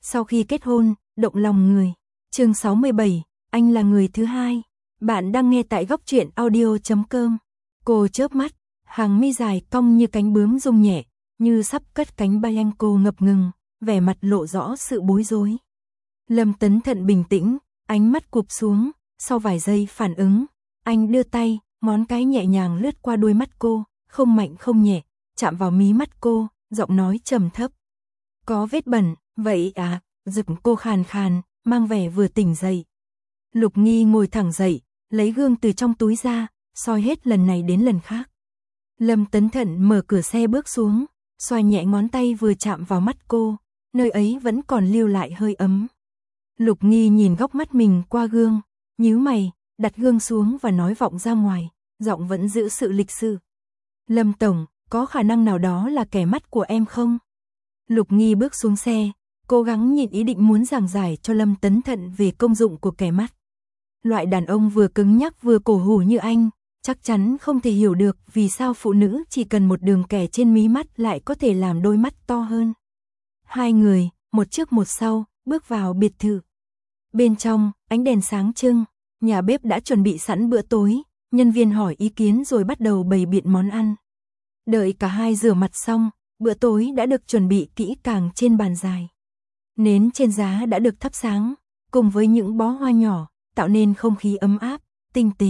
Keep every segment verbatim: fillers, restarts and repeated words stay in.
Sau khi kết hôn, động lòng người. Chương sáu mươi bảy, anh là người thứ hai. Bạn đang nghe tại góc truyện audio chấm com. Cô chớp mắt, hàng mi dài cong như cánh bướm rung nhẹ, như sắp cất cánh bay, anh cô ngập ngừng, vẻ mặt lộ rõ sự bối rối. Lâm Tấn Thận bình tĩnh, ánh mắt cụp xuống, sau vài giây phản ứng, anh đưa tay, ngón cái nhẹ nhàng lướt qua đôi mắt cô, không mạnh không nhẹ, chạm vào mí mắt cô, giọng nói trầm thấp. Có vết bẩn, vậy à? Giọng cô khàn khàn, mang vẻ vừa tỉnh dậy. Lục Nghi ngồi thẳng dậy, lấy gương từ trong túi ra, soi hết lần này đến lần khác. Lâm Tấn Thận mở cửa xe bước xuống, xoa nhẹ ngón tay vừa chạm vào mắt cô, nơi ấy vẫn còn lưu lại hơi ấm. Lục Nghi nhìn góc mắt mình qua gương, nhíu mày, đặt gương xuống và nói vọng ra ngoài, giọng vẫn giữ sự lịch sự. Lâm Tổng, có khả năng nào đó là kẻ mắt của em không? Lục Nghi bước xuống xe, cố gắng nhịn ý định muốn giảng giải cho Lâm Tấn Thận về công dụng của kẻ mắt. Loại đàn ông vừa cứng nhắc vừa cổ hủ như anh, chắc chắn không thể hiểu được vì sao phụ nữ chỉ cần một đường kẻ trên mí mắt lại có thể làm đôi mắt to hơn. Hai người, một trước một sau, bước vào biệt thự. Bên trong, ánh đèn sáng trưng, nhà bếp đã chuẩn bị sẵn bữa tối, nhân viên hỏi ý kiến rồi bắt đầu bày biện món ăn. Đợi cả hai rửa mặt xong, bữa tối đã được chuẩn bị kỹ càng trên bàn dài. Nến trên giá đã được thắp sáng, cùng với những bó hoa nhỏ, tạo nên không khí ấm áp, tinh tế.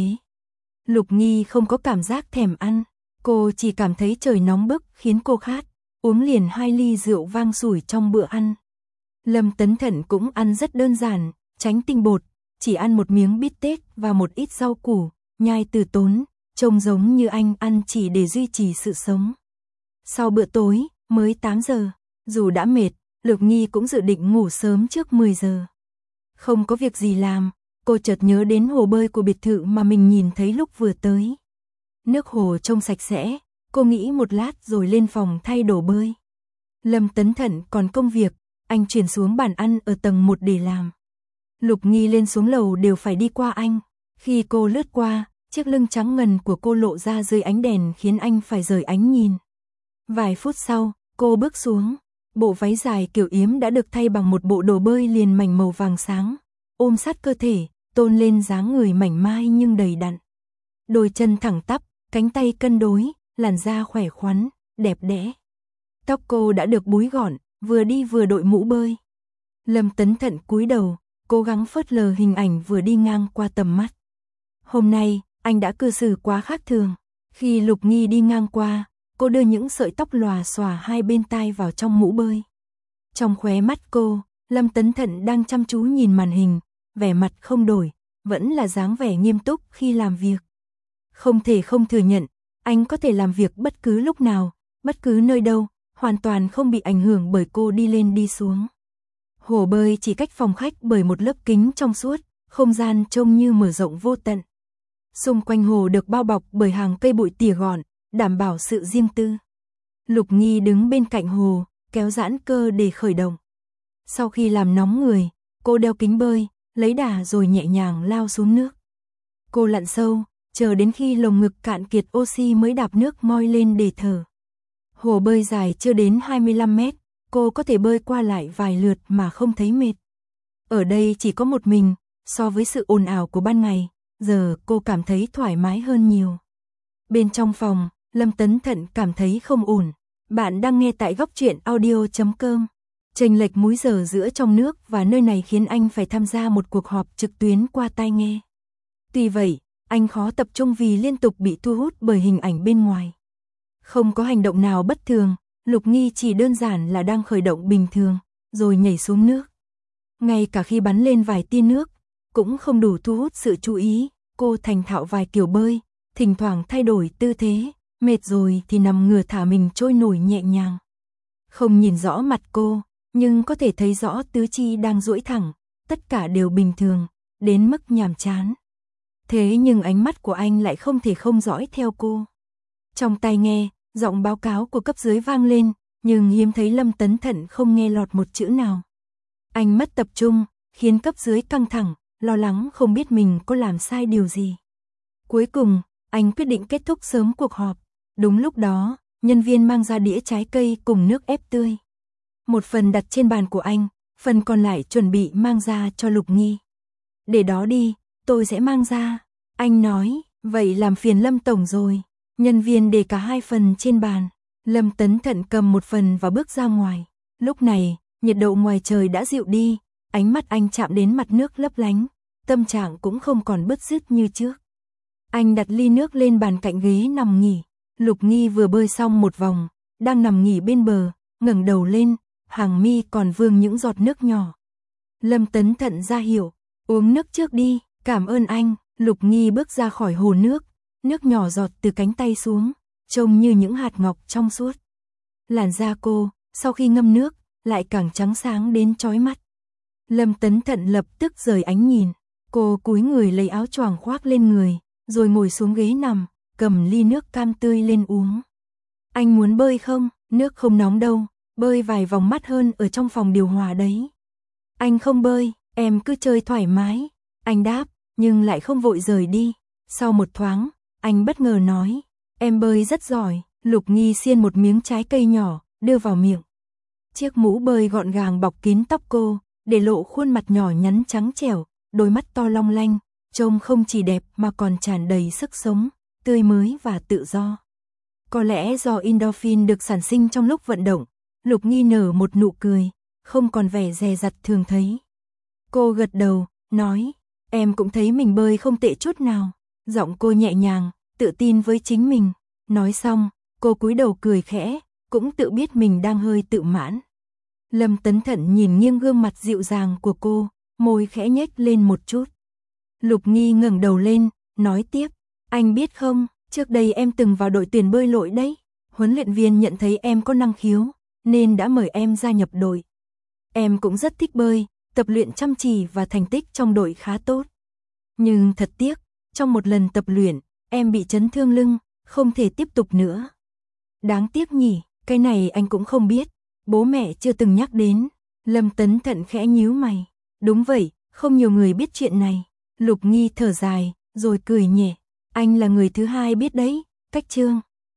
Lục Nghi không có cảm giác thèm ăn, cô chỉ cảm thấy trời nóng bức khiến cô khát, uống liền hai ly rượu vang sủi trong bữa ăn. Lâm Tấn Thận cũng ăn rất đơn giản, tránh tinh bột, chỉ ăn một miếng bít tết và một ít rau củ, nhai từ tốn, trông giống như anh ăn chỉ để duy trì sự sống. Sau bữa tối, mới tám giờ, dù đã mệt, Lục Nghi cũng dự định ngủ sớm trước mười giờ. Không có việc gì làm, cô chợt nhớ đến hồ bơi của biệt thự mà mình nhìn thấy lúc vừa tới. Nước hồ trông sạch sẽ, cô nghĩ một lát rồi lên phòng thay đồ bơi. Lâm Tấn Thận còn công việc, anh chuyển xuống bàn ăn ở tầng một để làm. Lục Nghi lên xuống lầu đều phải đi qua anh. Khi cô lướt qua, chiếc lưng trắng ngần của cô lộ ra dưới ánh đèn khiến anh phải rời ánh nhìn. Vài phút sau, cô bước xuống. Bộ váy dài kiểu yếm đã được thay bằng một bộ đồ bơi liền mảnh màu vàng sáng, ôm sát cơ thể, tôn lên dáng người mảnh mai nhưng đầy đặn. Đôi chân thẳng tắp, cánh tay cân đối, làn da khỏe khoắn, đẹp đẽ. Tóc cô đã được búi gọn, vừa đi vừa đội mũ bơi. Lâm Tấn Thận cúi đầu, cố gắng phớt lờ hình ảnh vừa đi ngang qua tầm mắt. Hôm nay, anh đã cư xử quá khác thường. Khi Lục Nghi đi ngang qua, cô đưa những sợi tóc lòa xòa hai bên tai vào trong mũ bơi. Trong khóe mắt cô, Lâm Tấn Thận đang chăm chú nhìn màn hình, vẻ mặt không đổi, vẫn là dáng vẻ nghiêm túc khi làm việc. Không thể không thừa nhận, anh có thể làm việc bất cứ lúc nào, bất cứ nơi đâu, hoàn toàn không bị ảnh hưởng bởi cô đi lên đi xuống. Hồ bơi chỉ cách phòng khách bởi một lớp kính trong suốt, không gian trông như mở rộng vô tận. Xung quanh hồ được bao bọc bởi hàng cây bụi tỉa gọn, đảm bảo sự riêng tư. Lục Nghi đứng bên cạnh hồ, kéo giãn cơ để khởi động. Sau khi làm nóng người, cô đeo kính bơi, lấy đà rồi nhẹ nhàng lao xuống nước. Cô lặn sâu, chờ đến khi lồng ngực cạn kiệt oxy mới đạp nước moi lên để thở. Hồ bơi dài chưa đến hai mươi lăm mét, cô có thể bơi qua lại vài lượt mà không thấy mệt. Ở đây chỉ có một mình, so với sự ồn ào của ban ngày, giờ cô cảm thấy thoải mái hơn nhiều. Bên trong phòng, Lâm Tấn Thận cảm thấy không ổn. Bạn đang nghe tại góc truyện audio chấm com. Chênh lệch múi giờ giữa trong nước và nơi này khiến anh phải tham gia một cuộc họp trực tuyến qua tai nghe. Tuy vậy, anh khó tập trung vì liên tục bị thu hút bởi hình ảnh bên ngoài. Không có hành động nào bất thường, Lục Nghi chỉ đơn giản là đang khởi động bình thường, rồi nhảy xuống nước. Ngay cả khi bắn lên vài tia nước, cũng không đủ thu hút sự chú ý, cô thành thạo vài kiểu bơi, thỉnh thoảng thay đổi tư thế, mệt rồi thì nằm ngửa thả mình trôi nổi nhẹ nhàng. Không nhìn rõ mặt cô, nhưng có thể thấy rõ tứ chi đang duỗi thẳng, tất cả đều bình thường, đến mức nhàm chán. Thế nhưng ánh mắt của anh lại không thể không dõi theo cô. Trong tai nghe, giọng báo cáo của cấp dưới vang lên, nhưng hiếm thấy Lâm Tấn Thận không nghe lọt một chữ nào. Anh mất tập trung, khiến cấp dưới căng thẳng, lo lắng không biết mình có làm sai điều gì. Cuối cùng, anh quyết định kết thúc sớm cuộc họp. Đúng lúc đó, nhân viên mang ra đĩa trái cây cùng nước ép tươi. Một phần đặt trên bàn của anh, phần còn lại chuẩn bị mang ra cho Lục Nghi. Để đó đi, tôi sẽ mang ra. Anh nói, vậy làm phiền Lâm tổng rồi. Nhân viên để cả hai phần trên bàn. Lâm Tấn Thận cầm một phần và bước ra ngoài. Lúc này, nhiệt độ ngoài trời đã dịu đi, ánh mắt anh chạm đến mặt nước lấp lánh, tâm trạng cũng không còn bứt rứt như trước. Anh đặt ly nước lên bàn cạnh ghế nằm nghỉ. Lục Nghi vừa bơi xong một vòng, đang nằm nghỉ bên bờ, ngẩng đầu lên, hàng mi còn vương những giọt nước nhỏ. Lâm Tấn Thận ra hiệu, uống nước trước đi, cảm ơn anh. Lục Nghi bước ra khỏi hồ nước, nước nhỏ giọt từ cánh tay xuống, trông như những hạt ngọc trong suốt. Làn da cô, sau khi ngâm nước, lại càng trắng sáng đến chói mắt. Lâm Tấn Thận lập tức rời ánh nhìn, cô cúi người lấy áo choàng khoác lên người, rồi ngồi xuống ghế nằm, cầm ly nước cam tươi lên uống. Anh muốn bơi không? Nước không nóng đâu, bơi vài vòng mát hơn ở trong phòng điều hòa đấy. Anh không bơi, em cứ chơi thoải mái. Anh đáp, nhưng lại không vội rời đi. Sau một thoáng, anh bất ngờ nói, em bơi rất giỏi. Lục Nghi xiên một miếng trái cây nhỏ, đưa vào miệng. Chiếc mũ bơi gọn gàng bọc kín tóc cô, để lộ khuôn mặt nhỏ nhắn trắng trẻo, đôi mắt to long lanh, trông không chỉ đẹp mà còn tràn đầy sức sống, tươi mới và tự do. Có lẽ do endorphin được sản sinh trong lúc vận động, Lục Nghi nở một nụ cười, không còn vẻ dè dặt thường thấy. Cô gật đầu, nói, em cũng thấy mình bơi không tệ chút nào. Giọng cô nhẹ nhàng, tự tin với chính mình. Nói xong, cô cúi đầu cười khẽ, cũng tự biết mình đang hơi tự mãn. Lâm Tấn Thận nhìn nghiêng gương mặt dịu dàng của cô, môi khẽ nhếch lên một chút. Lục Nghi ngẩng đầu lên, nói tiếp, anh biết không, trước đây em từng vào đội tuyển bơi lội đấy. Huấn luyện viên nhận thấy em có năng khiếu, nên đã mời em gia nhập đội. Em cũng rất thích bơi, tập luyện chăm chỉ và thành tích trong đội khá tốt. Nhưng thật tiếc, trong một lần tập luyện, em bị chấn thương lưng, không thể tiếp tục nữa. Đáng tiếc nhỉ, cái này anh cũng không biết, bố mẹ chưa từng nhắc đến. Lâm Tấn Thận khẽ nhíu mày. Đúng vậy, không nhiều người biết chuyện này. Lục Nghi thở dài, rồi cười nhẹ. Anh là người thứ hai biết đấy, cách Trương.